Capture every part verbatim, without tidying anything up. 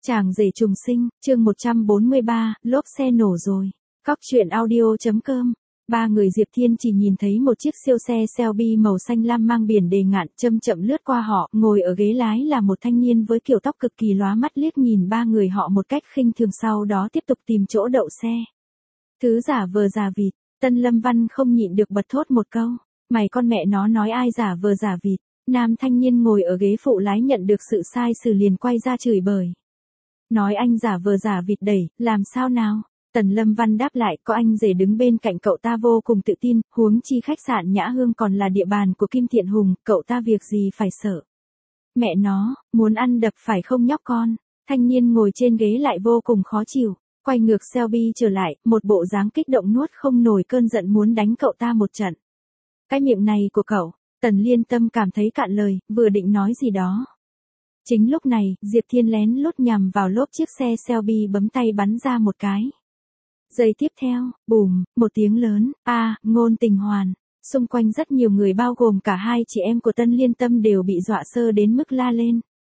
Chàng rể trùng sinh, chương một trăm bốn mươi ba, lốp xe nổ rồi. Cóc truyện audio.com. Ba người Diệp Thiên chỉ nhìn thấy một chiếc siêu xe Shelby màu xanh lam mang biển đề ngạn chậm chậm lướt qua họ, ngồi ở ghế lái là một thanh niên với kiểu tóc cực kỳ lóa mắt liếc nhìn ba người họ một cách khinh thường, sau đó tiếp tục tìm chỗ đậu xe. Thứ giả vờ giả vịt, Tân Lâm Văn không nhịn được bật thốt một câu, mày con mẹ nó nói ai giả vờ giả vịt. Nam thanh niên ngồi ở ghế phụ lái nhận được sự sai sử liền quay ra chửi bới. Nói anh giả vờ giả vịt đẩy, làm sao nào? Tần Lâm Văn đáp lại, có anh rể đứng bên cạnh cậu ta vô cùng tự tin, huống chi khách sạn Nhã Hương còn là địa bàn của Kim Thiện Hùng, cậu ta việc gì phải sợ. Mẹ nó, muốn ăn đập phải không nhóc con? Thanh niên ngồi trên ghế lại vô cùng khó chịu, quay ngược Shelby trở lại, một bộ dáng kích động nuốt không nổi cơn giận muốn đánh cậu ta một trận. Cái miệng này của cậu, Tần Liên Tâm cảm thấy cạn lời, vừa định nói gì đó. Chính lúc này, Diệp Thiên lén lút nhằm vào lốp chiếc xe Shelby bấm tay bắn ra một cái. Giây tiếp theo, bùm, một tiếng lớn, a, ngôn tình hoàn. Xung quanh rất nhiều người bao gồm cả hai chị em của Tân Liên Tâm đều bị dọa sơ đến mức la lên.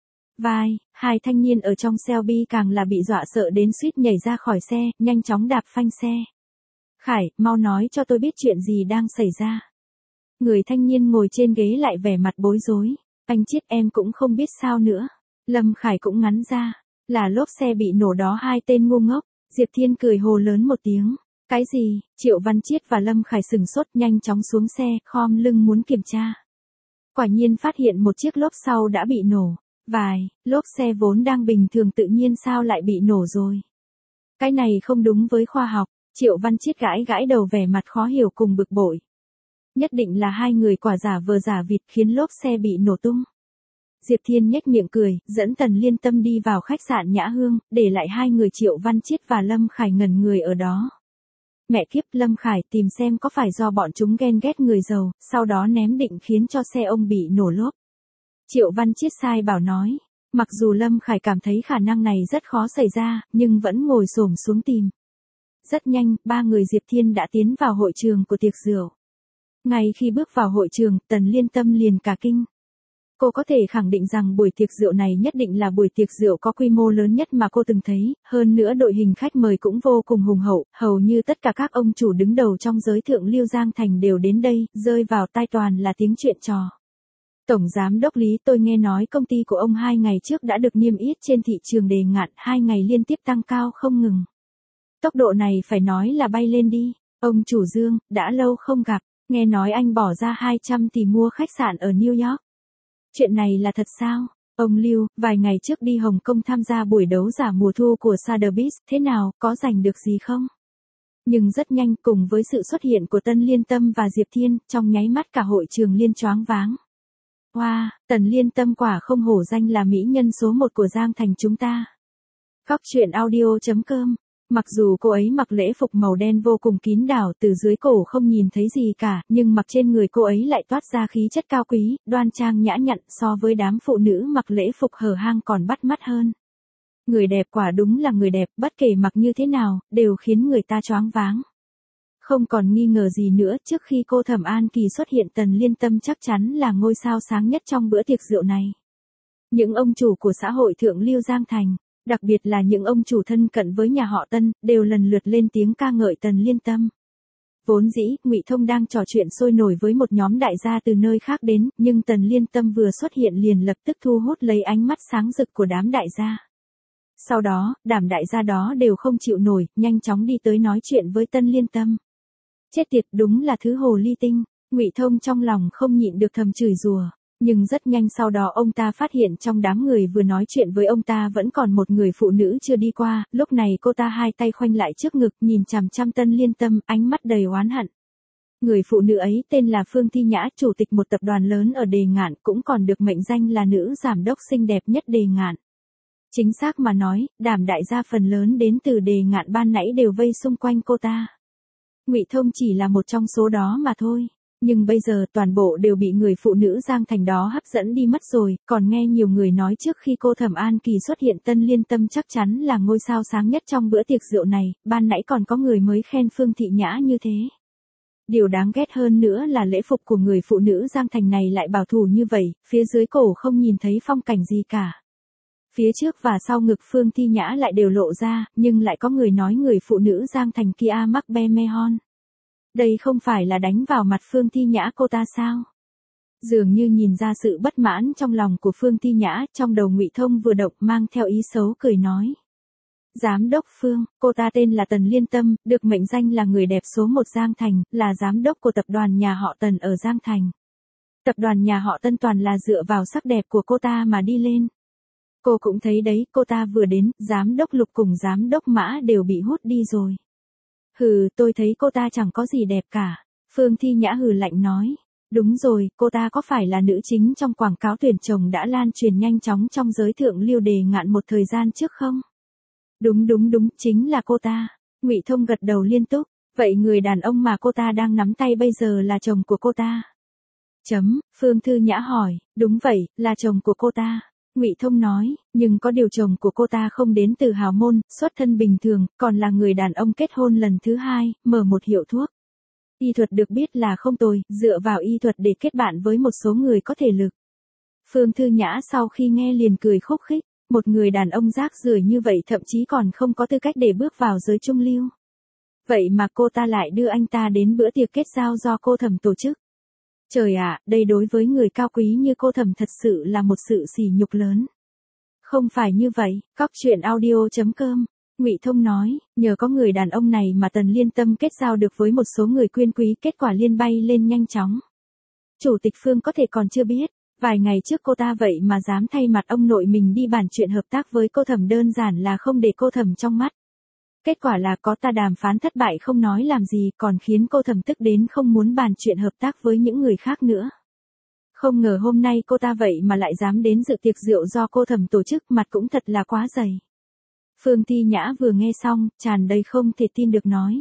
Vai, hai thanh niên ở trong Shelby càng là bị dọa sợ đến suýt nhảy ra khỏi xe, nhanh chóng đạp phanh xe. Khải, mau nói cho tôi biết chuyện gì đang xảy ra. Người thanh niên ngồi trên ghế lại vẻ mặt bối rối. Anh Chiết em cũng không biết sao nữa. Lâm Khải cũng ngắn ra. Là lốp xe bị nổ đó hai tên ngu ngốc. Diệp Thiên cười hồ lớn một tiếng. Cái gì? Triệu Văn Chiết và Lâm Khải sừng sốt nhanh chóng xuống xe, khom lưng muốn kiểm tra. Quả nhiên phát hiện một chiếc lốp sau đã bị nổ. Vài, lốp xe vốn đang bình thường tự nhiên sao lại bị nổ rồi? Cái này không đúng với khoa học. Triệu Văn Chiết gãi gãi đầu vẻ mặt khó hiểu cùng bực bội. Nhất định là hai người quả giả vờ giả vịt khiến lốp xe bị nổ tung. Diệp Thiên nhếch miệng cười, dẫn Tần Liên Tâm đi vào khách sạn Nhã Hương, để lại hai người Triệu Văn Chiết và Lâm Khải ngẩn người ở đó. Mẹ kiếp, Lâm Khải tìm xem có phải do bọn chúng ghen ghét người giàu, sau đó ném định khiến cho xe ông bị nổ lốp. Triệu Văn Chiết sai bảo nói, mặc dù Lâm Khải cảm thấy khả năng này rất khó xảy ra, nhưng vẫn ngồi xổm xuống tìm. Rất nhanh, ba người Diệp Thiên đã tiến vào hội trường của tiệc rượu. Ngay khi bước vào hội trường, Tần Liên Tâm liền cả kinh. Cô có thể khẳng định rằng buổi tiệc rượu này nhất định là buổi tiệc rượu có quy mô lớn nhất mà cô từng thấy, hơn nữa đội hình khách mời cũng vô cùng hùng hậu, hầu như tất cả các ông chủ đứng đầu trong giới thượng lưu Giang Thành đều đến đây, rơi vào tai toàn là tiếng chuyện trò. Tổng Giám đốc Lý, tôi nghe nói công ty của ông hai ngày trước đã được niêm yết trên thị trường đề ngạn, hai ngày liên tiếp tăng cao không ngừng. Tốc độ này phải nói là bay lên đi. Ông chủ Dương, đã lâu không gặp. Nghe nói anh bỏ ra hai trăm tỷ mua khách sạn ở New York. Chuyện này là thật sao? Ông Lưu, vài ngày trước đi Hồng Kông tham gia buổi đấu giả mùa thu của Sotheby's, thế nào, có giành được gì không? Nhưng rất nhanh, cùng với sự xuất hiện của Tân Liên Tâm và Diệp Thiên, trong nháy mắt cả hội trường liên choáng váng. Wow, Tần Liên Tâm quả không hổ danh là mỹ nhân số một của Giang Thành chúng ta. Cóc truyện audio.com. Mặc dù cô ấy mặc lễ phục màu đen vô cùng kín đảo, từ dưới cổ không nhìn thấy gì cả, nhưng mặc trên người cô ấy lại toát ra khí chất cao quý, đoan trang nhã nhặn, so với đám phụ nữ mặc lễ phục hở hang còn bắt mắt hơn. Người đẹp quả đúng là người đẹp, bất kể mặc như thế nào, đều khiến người ta choáng váng. Không còn nghi ngờ gì nữa, trước khi cô Thẩm An Kỳ xuất hiện, Tần Liên Tâm chắc chắn là ngôi sao sáng nhất trong bữa tiệc rượu này. Những ông chủ của xã hội thượng lưu Giang Thành, đặc biệt là những ông chủ thân cận với nhà họ Tân, đều lần lượt lên tiếng ca ngợi Tần Liên Tâm. Vốn dĩ, Ngụy Thông đang trò chuyện sôi nổi với một nhóm đại gia từ nơi khác đến, nhưng Tần Liên Tâm vừa xuất hiện liền lập tức thu hút lấy ánh mắt sáng rực của đám đại gia. Sau đó, đám đại gia đó đều không chịu nổi, nhanh chóng đi tới nói chuyện với Tân Liên Tâm. Chết tiệt, đúng là thứ hồ ly tinh. Ngụy Thông trong lòng không nhịn được thầm chửi rủa. Nhưng rất nhanh sau đó ông ta phát hiện trong đám người vừa nói chuyện với ông ta vẫn còn một người phụ nữ chưa đi qua, lúc này cô ta hai tay khoanh lại trước ngực nhìn chằm chằm Tân Liên Tâm, ánh mắt đầy oán hận. Người phụ nữ ấy tên là Phương Thi Nhã, chủ tịch một tập đoàn lớn ở Đề Ngạn, cũng còn được mệnh danh là nữ giám đốc xinh đẹp nhất Đề Ngạn. Chính xác mà nói, đám đại gia phần lớn đến từ Đề Ngạn ban nãy đều vây xung quanh cô ta. Ngụy Thông chỉ là một trong số đó mà thôi. Nhưng bây giờ toàn bộ đều bị người phụ nữ Giang Thành đó hấp dẫn đi mất rồi, còn nghe nhiều người nói trước khi cô Thẩm An Kỳ xuất hiện Tân Liên Tâm chắc chắn là ngôi sao sáng nhất trong bữa tiệc rượu này, ban nãy còn có người mới khen Phương Thị Nhã như thế. Điều đáng ghét hơn nữa là lễ phục của người phụ nữ Giang Thành này lại bảo thủ như vậy, phía dưới cổ không nhìn thấy phong cảnh gì cả. Phía trước và sau ngực Phương Thi Nhã lại đều lộ ra, nhưng lại có người nói người phụ nữ Giang Thành kia mắc be me hon. Đây không phải là đánh vào mặt Phương Thi Nhã cô ta sao? Dường như nhìn ra sự bất mãn trong lòng của Phương Thi Nhã, trong đầu Ngụy Thông vừa động mang theo ý xấu cười nói. Giám đốc Phương, cô ta tên là Tần Liên Tâm, được mệnh danh là người đẹp số một Giang Thành, là giám đốc của tập đoàn nhà họ Tần ở Giang Thành. Tập đoàn nhà họ Tân toàn là dựa vào sắc đẹp của cô ta mà đi lên. Cô cũng thấy đấy, cô ta vừa đến, giám đốc Lục cùng giám đốc Mã đều bị hút đi rồi. Hừ, tôi thấy cô ta chẳng có gì đẹp cả. Phương Thi Nhã hừ lạnh nói. Đúng rồi, cô ta có phải là nữ chính trong quảng cáo tuyển chồng đã lan truyền nhanh chóng trong giới thượng lưu đề ngạn một thời gian trước không? Đúng đúng đúng, chính là cô ta. Ngụy Thông gật đầu liên tục. Vậy người đàn ông mà cô ta đang nắm tay bây giờ là chồng của cô ta? Chấm, Phương Thư Nhã hỏi. Đúng vậy, là chồng của cô ta. Ngụy Thông nói, nhưng có điều chồng của cô ta không đến từ hào môn, xuất thân bình thường, còn là người đàn ông kết hôn lần thứ hai, mở một hiệu thuốc. Y thuật được biết là không tồi, dựa vào y thuật để kết bạn với một số người có thể lực. Phương Thư Nhã sau khi nghe liền cười khúc khích, một người đàn ông rác rưởi như vậy thậm chí còn không có tư cách để bước vào giới trung lưu. Vậy mà cô ta lại đưa anh ta đến bữa tiệc kết giao do cô Thẩm tổ chức. Trời ạ, đây đối với người cao quý như cô Thẩm thật sự là một sự sỉ nhục lớn. Không phải như vậy, cóc truyện audio chấm com. Ngụy Thông nói, nhờ có người đàn ông này mà Tần Liên Tâm kết giao được với một số người quyền quý, kết quả liên bay lên nhanh chóng. Chủ tịch Phương có thể còn chưa biết, vài ngày trước cô ta vậy mà dám thay mặt ông nội mình đi bàn chuyện hợp tác với cô Thẩm, đơn giản là không để cô Thẩm trong mắt. Kết quả là có ta đàm phán thất bại không nói làm gì, còn khiến cô Thẩm tức đến không muốn bàn chuyện hợp tác với những người khác nữa. Không ngờ hôm nay cô ta vậy mà lại dám đến dự tiệc rượu do cô Thẩm tổ chức, mặt cũng thật là quá dày. Phương Thi Nhã vừa nghe xong, tràn đầy không thể tin được nói.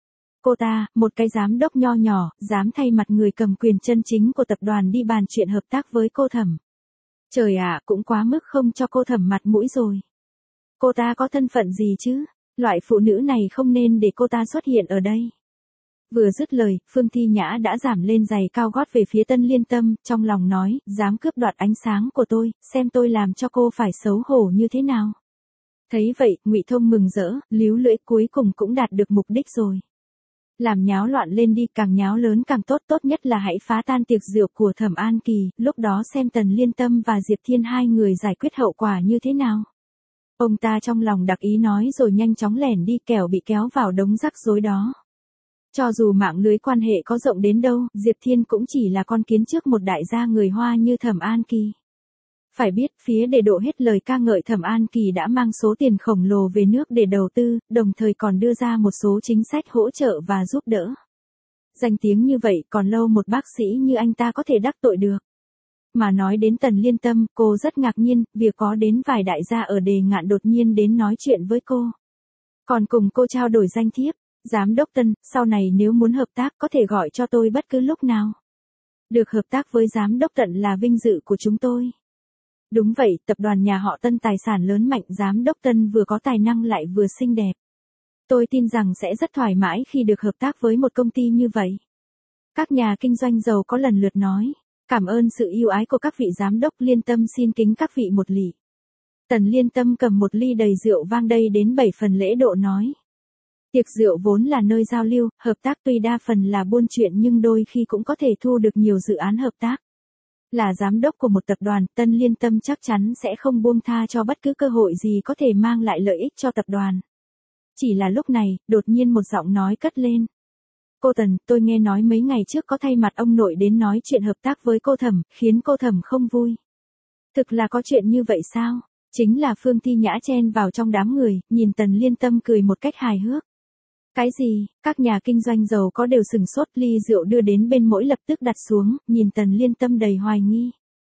Cô ta, một cái giám đốc nho nhỏ, dám thay mặt người cầm quyền chân chính của tập đoàn đi bàn chuyện hợp tác với cô Thẩm. Trời ạ, cũng quá mức không cho cô Thẩm mặt mũi rồi. Cô ta có thân phận gì chứ? Loại phụ nữ này không nên để cô ta xuất hiện ở đây. Vừa dứt lời, Phương Thi Nhã đã giảm lên giày cao gót về phía Tân Liên Tâm, trong lòng nói, dám cướp đoạt ánh sáng của tôi, xem tôi làm cho cô phải xấu hổ như thế nào. Thấy vậy, Ngụy Thông mừng rỡ, líu lưỡi, cuối cùng cũng đạt được mục đích rồi. Làm nháo loạn lên đi, càng nháo lớn càng tốt, tốt nhất là hãy phá tan tiệc rượu của Thẩm An Kỳ, lúc đó xem Tần Liên Tâm và Diệp Thiên hai người giải quyết hậu quả như thế nào. Ông ta trong lòng đặc ý nói rồi nhanh chóng lẻn đi, kẻo bị kéo vào đống rắc rối đó. Cho dù mạng lưới quan hệ có rộng đến đâu, Diệp Thiên cũng chỉ là con kiến trước một đại gia người Hoa như Thẩm An Kỳ. Phải biết, phía để độ hết lời ca ngợi Thẩm An Kỳ đã mang số tiền khổng lồ về nước để đầu tư, đồng thời còn đưa ra một số chính sách hỗ trợ và giúp đỡ. Danh tiếng như vậy, còn lâu một bác sĩ như anh ta có thể đắc tội được. Mà nói đến Tần Liên Tâm, cô rất ngạc nhiên, việc có đến vài đại gia ở đề ngạn đột nhiên đến nói chuyện với cô. Còn cùng cô trao đổi danh thiếp, giám đốc Tân, sau này nếu muốn hợp tác có thể gọi cho tôi bất cứ lúc nào. Được hợp tác với giám đốc Tần là vinh dự của chúng tôi. Đúng vậy, tập đoàn nhà họ Tân tài sản lớn mạnh, giám đốc Tân vừa có tài năng lại vừa xinh đẹp. Tôi tin rằng sẽ rất thoải mái khi được hợp tác với một công ty như vậy. Các nhà kinh doanh giàu có lần lượt nói. Cảm ơn sự yêu ái của các vị giám đốc, Liên Tâm xin kính các vị một lị. Tần Liên Tâm cầm một ly đầy rượu vang đây đến bảy phần lễ độ nói. Tiệc rượu vốn là nơi giao lưu, hợp tác tuy đa phần là buôn chuyện nhưng đôi khi cũng có thể thu được nhiều dự án hợp tác. Là giám đốc của một tập đoàn, Tân Liên Tâm chắc chắn sẽ không buông tha cho bất cứ cơ hội gì có thể mang lại lợi ích cho tập đoàn. Chỉ là lúc này, đột nhiên một giọng nói cất lên. Cô Tần, tôi nghe nói mấy ngày trước có thay mặt ông nội đến nói chuyện hợp tác với cô Thẩm, khiến cô Thẩm không vui. Thực là có chuyện như vậy sao? Chính là Phương Thi Nhã chen vào trong đám người, nhìn Tần Liên Tâm cười một cách hài hước. Cái gì? Các nhà kinh doanh giàu có đều sừng sốt, ly rượu đưa đến bên mỗi lập tức đặt xuống, nhìn Tần Liên Tâm đầy hoài nghi.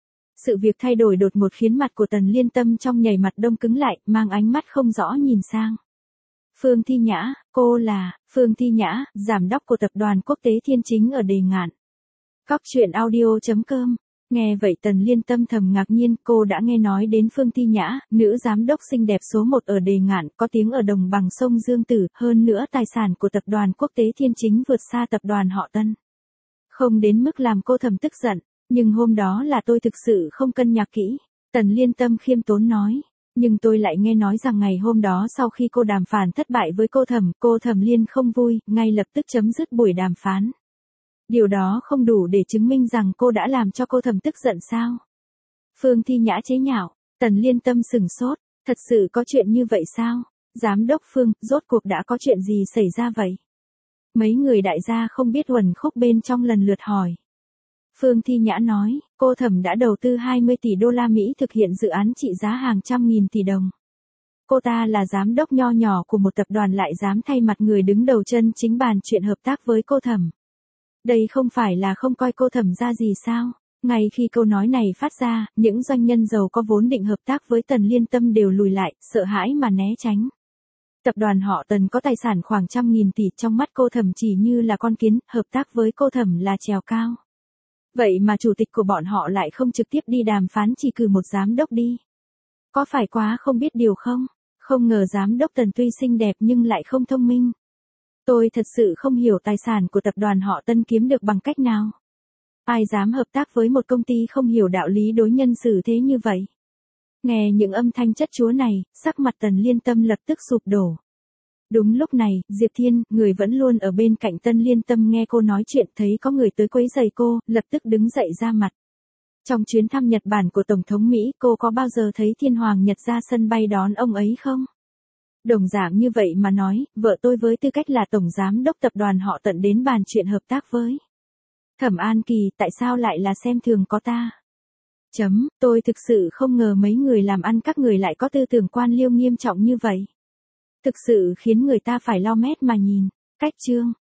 Sự việc thay đổi đột ngột khiến mặt của Tần Liên Tâm trong nhảy mặt đông cứng lại, mang ánh mắt không rõ nhìn sang. Phương Thi Nhã, cô là, Phương Thi Nhã, giám đốc của tập đoàn quốc tế Thiên Chính ở đề ngạn. Cóc truyện audio chấm com. Nghe vậy Tần Liên Tâm thầm ngạc nhiên, cô đã nghe nói đến Phương Thi Nhã, nữ giám đốc xinh đẹp số một ở đề ngạn, có tiếng ở đồng bằng sông Dương Tử, hơn nữa tài sản của tập đoàn quốc tế Thiên Chính vượt xa tập đoàn họ Tân. Không đến mức làm cô thầm tức giận, nhưng hôm đó là tôi thực sự không cân nhắc kỹ. Tần Liên Tâm khiêm tốn nói. Nhưng tôi lại nghe nói rằng ngày hôm đó sau khi cô đàm phán thất bại với cô Thẩm, cô Thẩm Liên không vui, ngay lập tức chấm dứt buổi đàm phán. Điều đó không đủ để chứng minh rằng cô đã làm cho cô Thẩm tức giận sao? Phương Thi Nhã chế nhạo. Tần Liên Tâm sừng sốt. Thật sự có chuyện như vậy sao? Giám đốc Phương, rốt cuộc đã có chuyện gì xảy ra vậy? Mấy người đại gia không biết uẩn khúc bên trong lần lượt hỏi. Phương Thi Nhã nói, cô Thẩm đã đầu tư hai mươi tỷ đô la Mỹ thực hiện dự án trị giá hàng trăm nghìn tỷ đồng. Cô ta là giám đốc nho nhỏ của một tập đoàn lại dám thay mặt người đứng đầu chân chính bàn chuyện hợp tác với cô Thẩm. Đây không phải là không coi cô Thẩm ra gì sao? Ngay khi câu nói này phát ra, những doanh nhân giàu có vốn định hợp tác với Tần Liên Tâm đều lùi lại, sợ hãi mà né tránh. Tập đoàn họ Tần có tài sản khoảng trăm nghìn tỷ, trong mắt cô Thẩm chỉ như là con kiến, hợp tác với cô Thẩm là trèo cao. Vậy mà chủ tịch của bọn họ lại không trực tiếp đi đàm phán, chỉ cử một giám đốc đi. Có phải quá không biết điều không? Không ngờ giám đốc Tần tuy xinh đẹp nhưng lại không thông minh. Tôi thật sự không hiểu tài sản của tập đoàn họ Tân kiếm được bằng cách nào. Ai dám hợp tác với một công ty không hiểu đạo lý đối nhân xử thế như vậy? Nghe những âm thanh chất chúa này, sắc mặt Tần Liên Tâm lập tức sụp đổ. Đúng lúc này, Diệp Thiên, người vẫn luôn ở bên cạnh Tần Liên Tâm nghe cô nói chuyện, thấy có người tới quấy rầy cô, lập tức đứng dậy ra mặt. Trong chuyến thăm Nhật Bản của Tổng thống Mỹ, cô có bao giờ thấy Thiên Hoàng Nhật ra sân bay đón ông ấy không? Đồng dạng như vậy mà nói, vợ tôi với tư cách là tổng giám đốc tập đoàn họ Tận đến bàn chuyện hợp tác với Thẩm An Kỳ, tại sao lại là xem thường có ta? Chấm, tôi thực sự không ngờ mấy người làm ăn các người lại có tư tưởng quan liêu nghiêm trọng như vậy. Thực sự khiến người ta phải lau mét mà nhìn. Cách chương.